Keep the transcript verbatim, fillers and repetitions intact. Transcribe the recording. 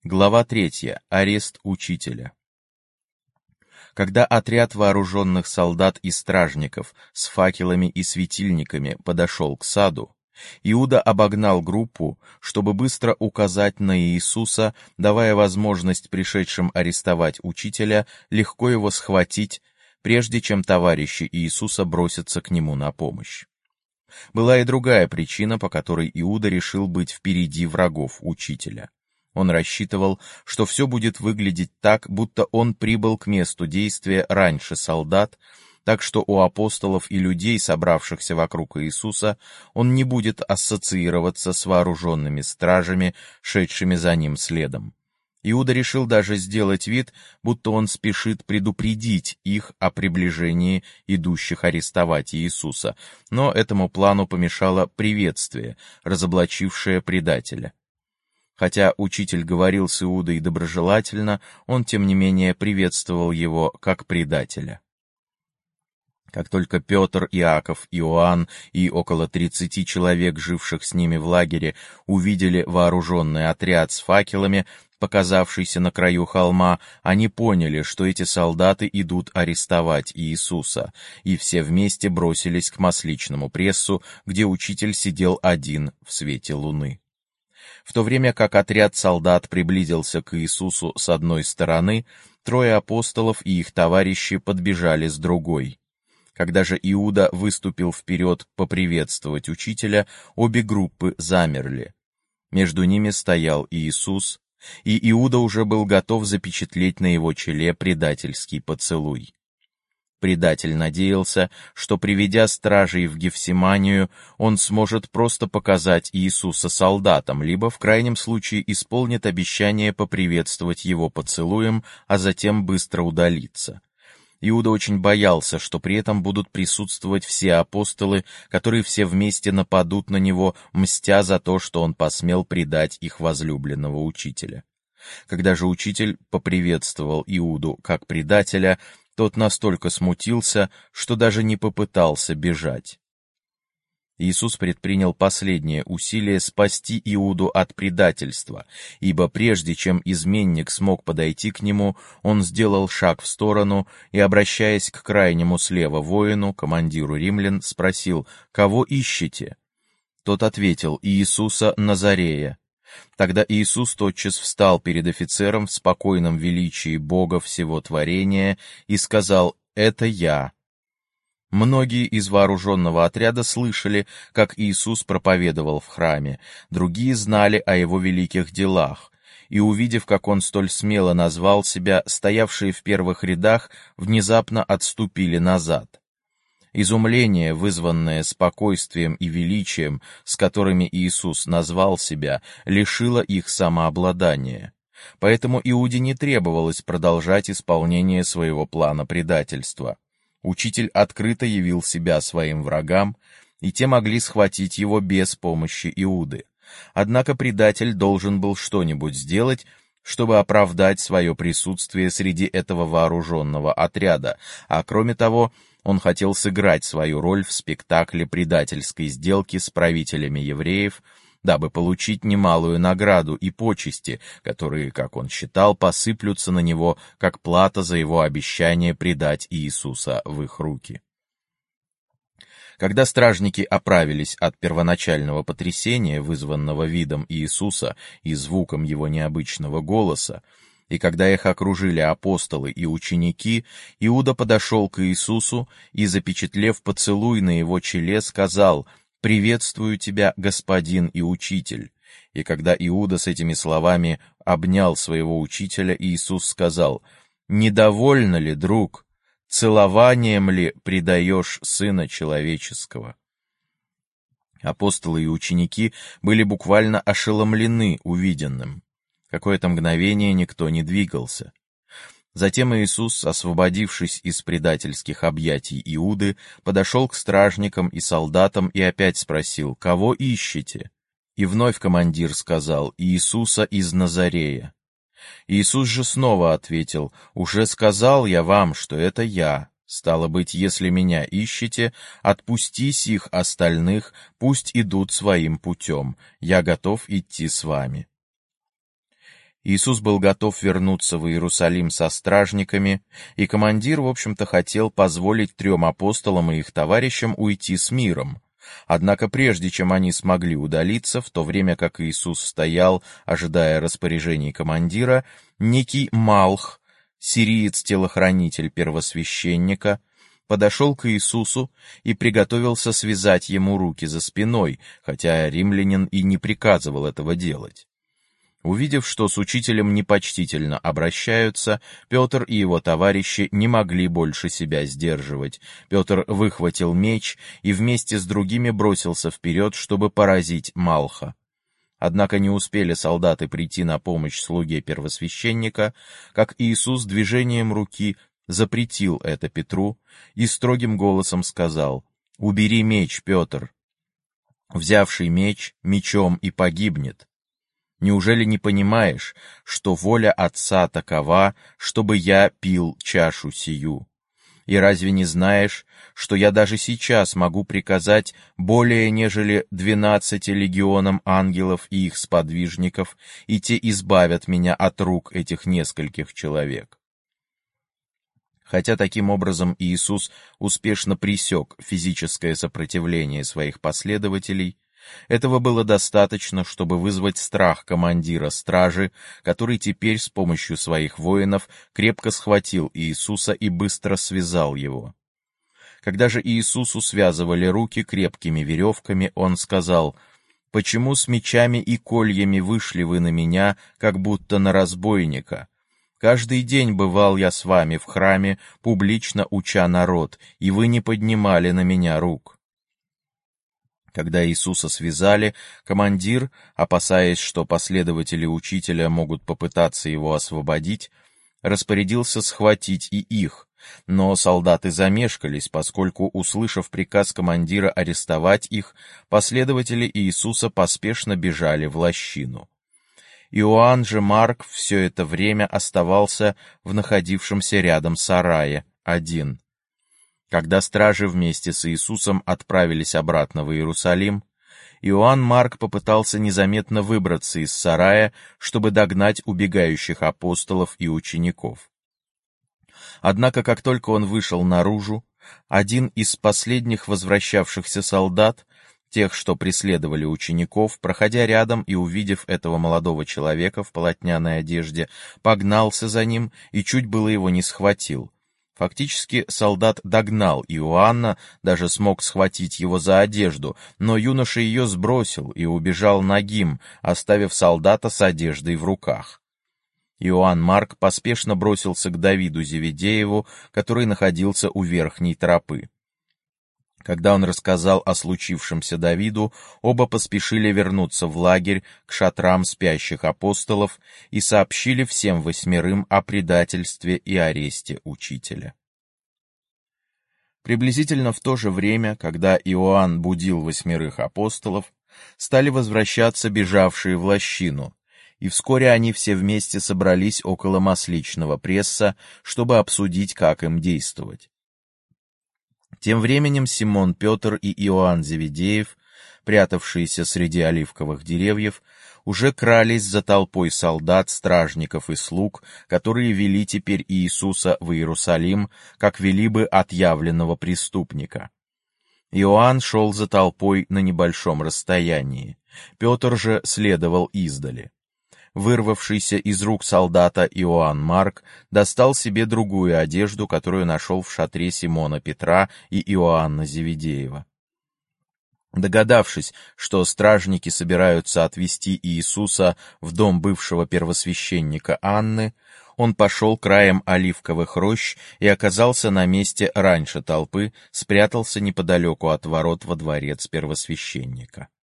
Глава третья. Арест учителя. Когда отряд вооруженных солдат и стражников с факелами и светильниками подошел к саду, Иуда обогнал группу, чтобы быстро указать на Иисуса, давая возможность пришедшим арестовать учителя легко его схватить, прежде чем товарищи Иисуса бросятся к нему на помощь. Была и другая причина, по которой Иуда решил быть впереди врагов учителя. Он рассчитывал, что все будет выглядеть так, будто он прибыл к месту действия раньше солдат, так что у апостолов и людей, собравшихся вокруг Иисуса, он не будет ассоциироваться с вооруженными стражами, шедшими за ним следом. Иуда решил даже сделать вид, будто он спешит предупредить их о приближении идущих арестовать Иисуса, но этому плану помешало приветствие, разоблачившее предателя. Хотя учитель говорил с Иудой доброжелательно, он, тем не менее, приветствовал его как предателя. Как только Петр, Иаков, Иоанн и около тридцати человек, живших с ними в лагере, увидели вооруженный отряд с факелами, показавшийся на краю холма, они поняли, что эти солдаты идут арестовать Иисуса, и все вместе бросились к Масличному прессу, где учитель сидел один в свете луны. В то время как отряд солдат приблизился к Иисусу с одной стороны, трое апостолов и их товарищи подбежали с другой. Когда же Иуда выступил вперед поприветствовать учителя, обе группы замерли. Между ними стоял Иисус, и Иуда уже был готов запечатлеть на его челе предательский поцелуй. Предатель надеялся, что, приведя стражей в Гефсиманию, он сможет просто показать Иисуса солдатам, либо в крайнем случае исполнит обещание поприветствовать его поцелуем, а затем быстро удалиться. Иуда очень боялся, что при этом будут присутствовать все апостолы, которые все вместе нападут на него, мстя за то, что он посмел предать их возлюбленного учителя. Когда же учитель поприветствовал Иуду как предателя, тот настолько смутился, что даже не попытался бежать. Иисус предпринял последнее усилие спасти Иуду от предательства, ибо прежде чем изменник смог подойти к нему, он сделал шаг в сторону и, обращаясь к крайнему слева воину, командиру римлян, спросил: «Кого ищете?» Тот ответил: «Иисуса Назарея». Тогда Иисус тотчас встал перед офицером в спокойном величии Бога всего творения и сказал: «Это я». Многие из вооруженного отряда слышали, как Иисус проповедовал в храме, другие знали о его великих делах, и, увидев, как он столь смело назвал себя, стоявшие в первых рядах внезапно отступили назад. Изумление, вызванное спокойствием и величием, с которыми Иисус назвал себя, лишило их самообладания. Поэтому Иуде не требовалось продолжать исполнение своего плана предательства. Учитель открыто явил себя своим врагам, и те могли схватить его без помощи Иуды. Однако предатель должен был что-нибудь сделать, чтобы оправдать свое присутствие среди этого вооруженного отряда, а кроме того, он хотел сыграть свою роль в спектакле предательской сделки с правителями евреев, дабы получить немалую награду и почести, которые, как он считал, посыплются на него как плата за его обещание предать Иисуса в их руки. Когда стражники оправились от первоначального потрясения, вызванного видом Иисуса и звуком его необычного голоса, и когда их окружили апостолы и ученики, Иуда подошел к Иисусу и, запечатлев поцелуй на его челе, сказал: «Приветствую тебя, господин и учитель». И когда Иуда с этими словами обнял своего учителя, Иисус сказал: «Недовольно ли, друг? Целованием ли предаешь Сына Человеческого?» Апостолы и ученики были буквально ошеломлены увиденным. Какое-то мгновение никто не двигался. Затем Иисус, освободившись из предательских объятий Иуды, подошел к стражникам и солдатам и опять спросил: «Кого ищете?» И вновь командир сказал: «Иисуса из Назарея». Иисус же снова ответил: «Уже сказал я вам, что это я. Стало быть, если меня ищете, отпусти сих остальных, пусть идут своим путем. Я готов идти с вами». Иисус был готов вернуться в Иерусалим со стражниками, и командир, в общем-то, хотел позволить трем апостолам и их товарищам уйти с миром. Однако прежде чем они смогли удалиться, в то время как Иисус стоял, ожидая распоряжений командира, некий Малх, сириец-телохранитель первосвященника, подошел к Иисусу и приготовился связать ему руки за спиной, хотя римлянин и не приказывал этого делать. Увидев, что с учителем непочтительно обращаются, Петр и его товарищи не могли больше себя сдерживать. Петр выхватил меч и вместе с другими бросился вперед, чтобы поразить Малха. Однако не успели солдаты прийти на помощь слуге первосвященника, как Иисус движением руки запретил это Петру и строгим голосом сказал: «Убери меч, Петр. Взявший меч, мечом и погибнет. Неужели не понимаешь, что воля Отца такова, чтобы я пил чашу сию? И разве не знаешь, что я даже сейчас могу приказать более нежели двенадцати легионам ангелов и их сподвижников, и те избавят меня от рук этих нескольких человек?» Хотя таким образом Иисус успешно пресек физическое сопротивление своих последователей, этого было достаточно, чтобы вызвать страх командира стражи, который теперь с помощью своих воинов крепко схватил Иисуса и быстро связал его. Когда же Иисусу связывали руки крепкими веревками, он сказал: «Почему с мечами и кольями вышли вы на меня, как будто на разбойника? Каждый день бывал я с вами в храме, публично уча народ, и вы не поднимали на меня рук». Когда Иисуса связали, командир, опасаясь, что последователи учителя могут попытаться его освободить, распорядился схватить и их, но солдаты замешкались, поскольку, услышав приказ командира арестовать их, последователи Иисуса поспешно бежали в лощину. Иоанн же Марк все это время оставался в находившемся рядом сарае, один. Когда стражи вместе с Иисусом отправились обратно в Иерусалим, Иоанн Марк попытался незаметно выбраться из сарая, чтобы догнать убегающих апостолов и учеников. Однако, как только он вышел наружу, один из последних возвращавшихся солдат, тех, что преследовали учеников, проходя рядом и увидев этого молодого человека в полотняной одежде, погнался за ним и чуть было его не схватил. Фактически солдат догнал Иоанна, даже смог схватить его за одежду, но юноша ее сбросил и убежал нагим, оставив солдата с одеждой в руках. Иоанн Марк поспешно бросился к Давиду Зеведееву, который находился у верхней тропы. Когда он рассказал о случившемся Давиду, оба поспешили вернуться в лагерь к шатрам спящих апостолов и сообщили всем восьмерым о предательстве и аресте учителя. Приблизительно в то же время, когда Иоанн будил восьмерых апостолов, стали возвращаться бежавшие в лощину, и вскоре они все вместе собрались около масличного пресса, чтобы обсудить, как им действовать. Тем временем Симон Петр и Иоанн Зеведеев, прятавшиеся среди оливковых деревьев, уже крались за толпой солдат, стражников и слуг, которые вели теперь Иисуса в Иерусалим, как вели бы отъявленного преступника. Иоанн шел за толпой на небольшом расстоянии, Петр же следовал издали. Вырвавшийся из рук солдата Иоанн Марк достал себе другую одежду, которую нашел в шатре Симона Петра и Иоанна Зеведеева. Догадавшись, что стражники собираются отвезти Иисуса в дом бывшего первосвященника Анны, он пошел краем оливковых рощ и оказался на месте раньше толпы, спрятался неподалеку от ворот во дворец первосвященника.